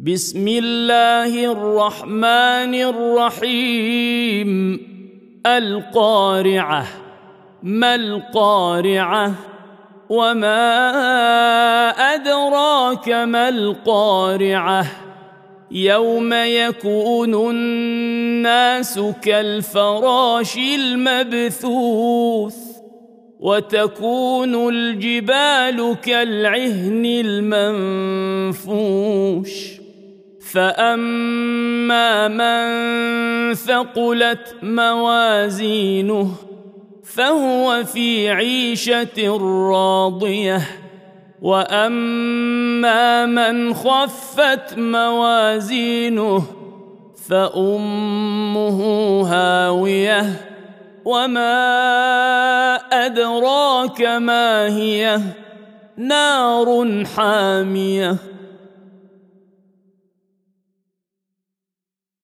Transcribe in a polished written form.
بسم الله الرحمن الرحيم. القارعة. ما القارعة؟ وما أدراك ما القارعة؟ يوم يكون الناس كالفراش المبثوث وتكون الجبال كالعهن المنفوش فأما من ثقلت موازينه فهو في عيشة راضية وأما من خفت موازينه فأمه هاوية وما أدراك ما هي نار حامية.